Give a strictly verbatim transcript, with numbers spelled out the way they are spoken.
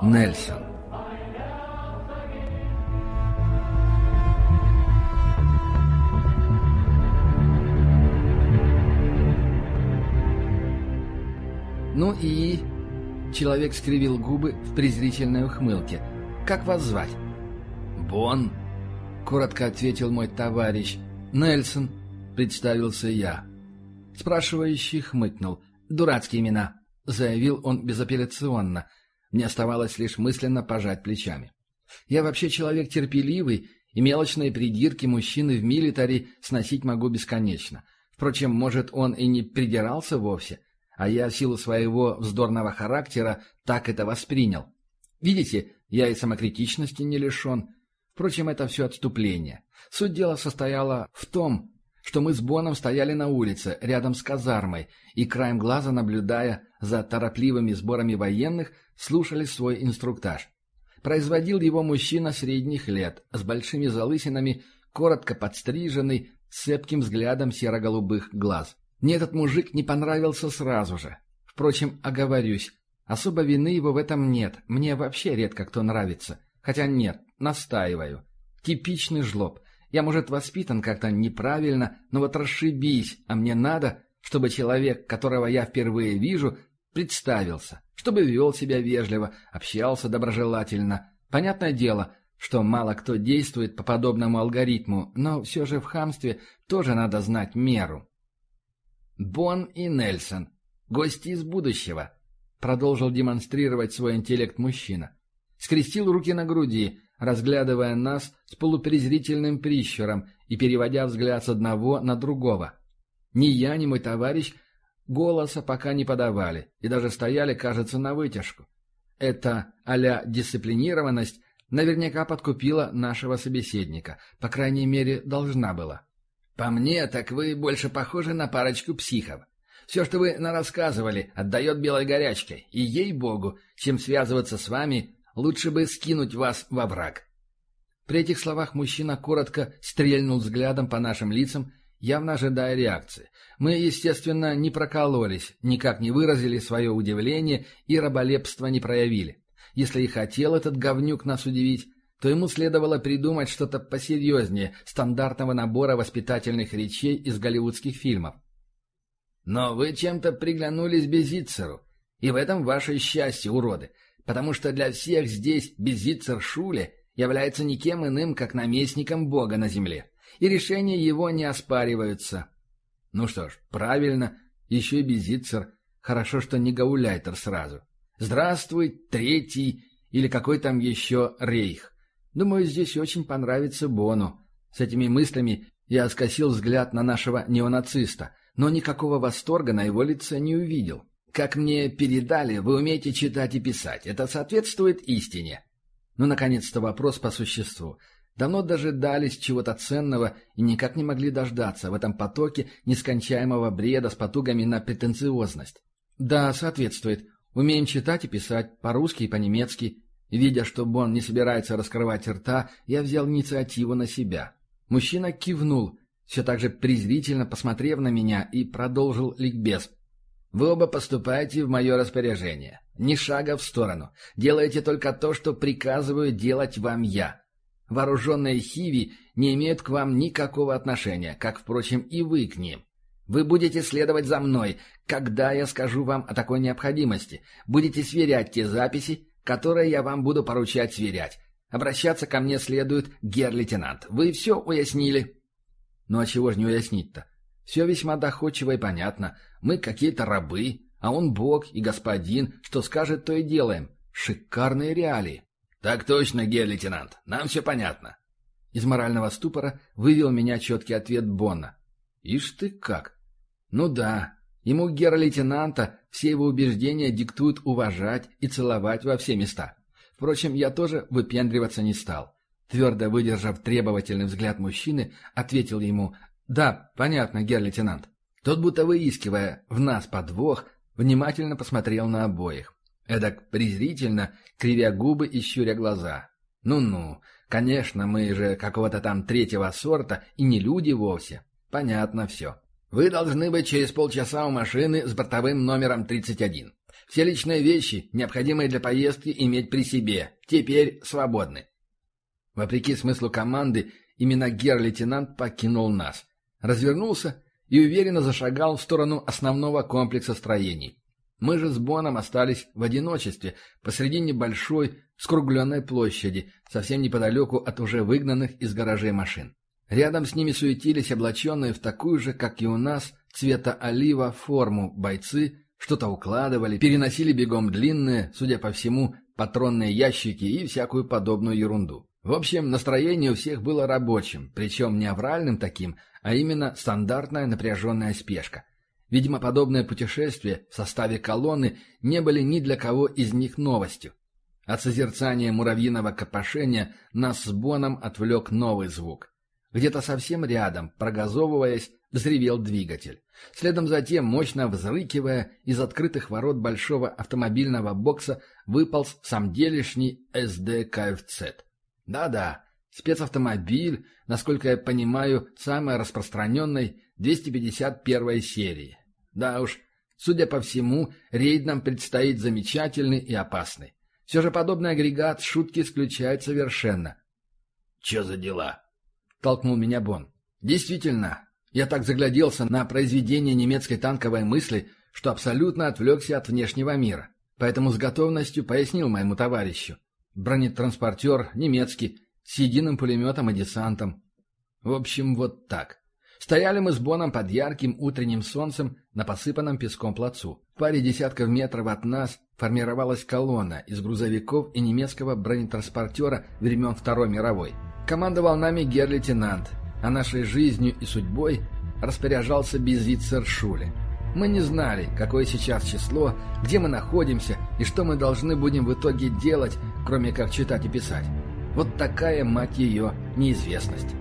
Нельсон. «Ну и...» — человек скривил губы в презрительной ухмылке. «Как вас звать?» «Бон», — коротко ответил мой товарищ. «Нельсон», — представился я. Спрашивающий хмыкнул. «Дурацкие имена», — заявил он безапелляционно. Мне оставалось лишь мысленно пожать плечами. Я вообще человек терпеливый, и мелочные придирки мужчины в милитари сносить могу бесконечно. Впрочем, может, он и не придирался вовсе, а я в силу своего вздорного характера так это воспринял. Видите, я и самокритичности не лишен. Впрочем, это все отступление. Суть дела состояла в том, что мы с Боном стояли на улице, рядом с казармой, и краем глаза, наблюдая за торопливыми сборами военных, слушали свой инструктаж. Производил его мужчина средних лет, с большими залысинами, коротко подстриженный, с цепким взглядом серо-голубых глаз. Мне этот мужик не понравился сразу же. Впрочем, оговорюсь, особо вины его в этом нет, мне вообще редко кто нравится. Хотя нет, настаиваю. Типичный жлоб. Я, может, воспитан как-то неправильно, но вот расшибись, а мне надо, чтобы человек, которого я впервые вижу, представился, чтобы вел себя вежливо, общался доброжелательно. Понятное дело, что мало кто действует по подобному алгоритму, но все же в хамстве тоже надо знать меру. «Бон и Нельсон, гости из будущего», — продолжил демонстрировать свой интеллект мужчина. Скрестил руки на груди, разглядывая нас с полупрезрительным прищуром и переводя взгляд с одного на другого. Ни я, ни мой товарищ голоса пока не подавали и даже стояли, кажется, на вытяжку. Эта а-ля дисциплинированность наверняка подкупила нашего собеседника, по крайней мере, должна была. «По мне, так вы больше похожи на парочку психов. Все, что вы нарассказывали, отдает белой горячкой, и, ей-богу, чем связываться с вами, лучше бы скинуть вас во враг». При этих словах мужчина коротко стрельнул взглядом по нашим лицам, явно ожидая реакции. Мы, естественно, не прокололись, никак не выразили свое удивление и раболепство не проявили. Если и хотел этот говнюк нас удивить, то ему следовало придумать что-то посерьезнее стандартного набора воспитательных речей из голливудских фильмов. «Но вы чем-то приглянулись Безицеру, и в этом ваше счастье, уроды, потому что для всех здесь Безицер Шуле является никем иным, как наместником Бога на земле, и решения его не оспариваются». Ну что ж, правильно, еще и Безицер, хорошо, что не гауляйтер сразу. «Здравствуй, третий» или какой там еще рейх. Думаю, здесь очень понравится Бону. С этими мыслями я скосил взгляд на нашего неонациста, но никакого восторга на его лице не увидел. «Как мне передали, вы умеете читать и писать. Это соответствует истине?» Ну, наконец-то вопрос по существу. Давно дожидались чего-то ценного и никак не могли дождаться в этом потоке нескончаемого бреда с потугами на претенциозность. «Да, соответствует. Умеем читать и писать, по-русски и по-немецки». Видя, что Бон не собирается раскрывать рта, я взял инициативу на себя. Мужчина кивнул, все так же презрительно посмотрев на меня, и продолжил ликбез. «Вы оба поступаете в мое распоряжение. Ни шага в сторону. Делаете только то, что приказываю делать вам я. Вооруженные хиви не имеют к вам никакого отношения, как, впрочем, и вы к ним. Вы будете следовать за мной, когда я скажу вам о такой необходимости. Будете сверять те записи, которые я вам буду поручать сверять. Обращаться ко мне следует, герр-лейтенант. Вы все уяснили?» «Ну а чего ж не уяснить-то? Все весьма доходчиво и понятно. Мы какие-то рабы, а он бог и господин. Что скажет, то и делаем. Шикарные реалии». «Так точно, герр-лейтенант. Нам все понятно». Из морального ступора вывел меня четкий ответ Бонна. «Ишь ты как! Ну да, ему герр-лейтенанта все его убеждения диктуют уважать и целовать во все места. Впрочем, я тоже выпендриваться не стал. Твердо выдержав требовательный взгляд мужчины, ответил ему: «Да, понятно, герр-лейтенант». Тот, будто выискивая в нас подвох, внимательно посмотрел на обоих. Эдак презрительно, кривя губы и щуря глаза. «Ну-ну, конечно, мы же какого-то там третьего сорта и не люди вовсе. Понятно все. Вы должны быть через полчаса у машины с бортовым номером тридцать один. Все личные вещи, необходимые для поездки, иметь при себе. Теперь свободны». Вопреки смыслу команды, именно гер-лейтенант покинул нас. Развернулся и уверенно зашагал в сторону основного комплекса строений. Мы же с Боном остались в одиночестве посреди небольшой скругленной площади, совсем неподалеку от уже выгнанных из гаражей машин. Рядом с ними суетились облаченные в такую же, как и у нас, цвета олива форму бойцы, что-то укладывали, переносили бегом длинные, судя по всему, патронные ящики и всякую подобную ерунду. В общем, настроение у всех было рабочим, причем не авральным таким, а именно стандартная напряженная спешка. Видимо, подобные путешествия в составе колонны не были ни для кого из них новостью. От созерцания муравьиного копошения нас с Боном отвлек новый звук. Где-то совсем рядом, прогазовываясь, взревел двигатель. Следом затем, мощно взрыкивая, из открытых ворот большого автомобильного бокса выполз самделишний эс дэ ка эф цэ. Да-да, спецавтомобиль, насколько я понимаю, самой распространенной двести пятьдесят первой серии. Да уж, судя по всему, рейд нам предстоит замечательный и опасный. Все же подобный агрегат шутки исключает совершенно. «Че за дела?» — толкнул меня Бон. «Действительно, я так загляделся на произведение немецкой танковой мысли, что абсолютно отвлекся от внешнего мира. Поэтому с готовностью пояснил моему товарищу. Бронетранспортер немецкий, с единым пулеметом и десантом. В общем, вот так. Стояли мы с Боном под ярким утренним солнцем на посыпанном песком плацу. В паре десятков метров от нас формировалась колонна из грузовиков и немецкого бронетранспортера времен Второй мировой. Командовал нами гер-лейтенант, а нашей жизнью и судьбой распоряжался безвицер Шуле. Мы не знали, какое сейчас число, где мы находимся и что мы должны будем в итоге делать, кроме как читать и писать. Вот такая, мать ее, неизвестность.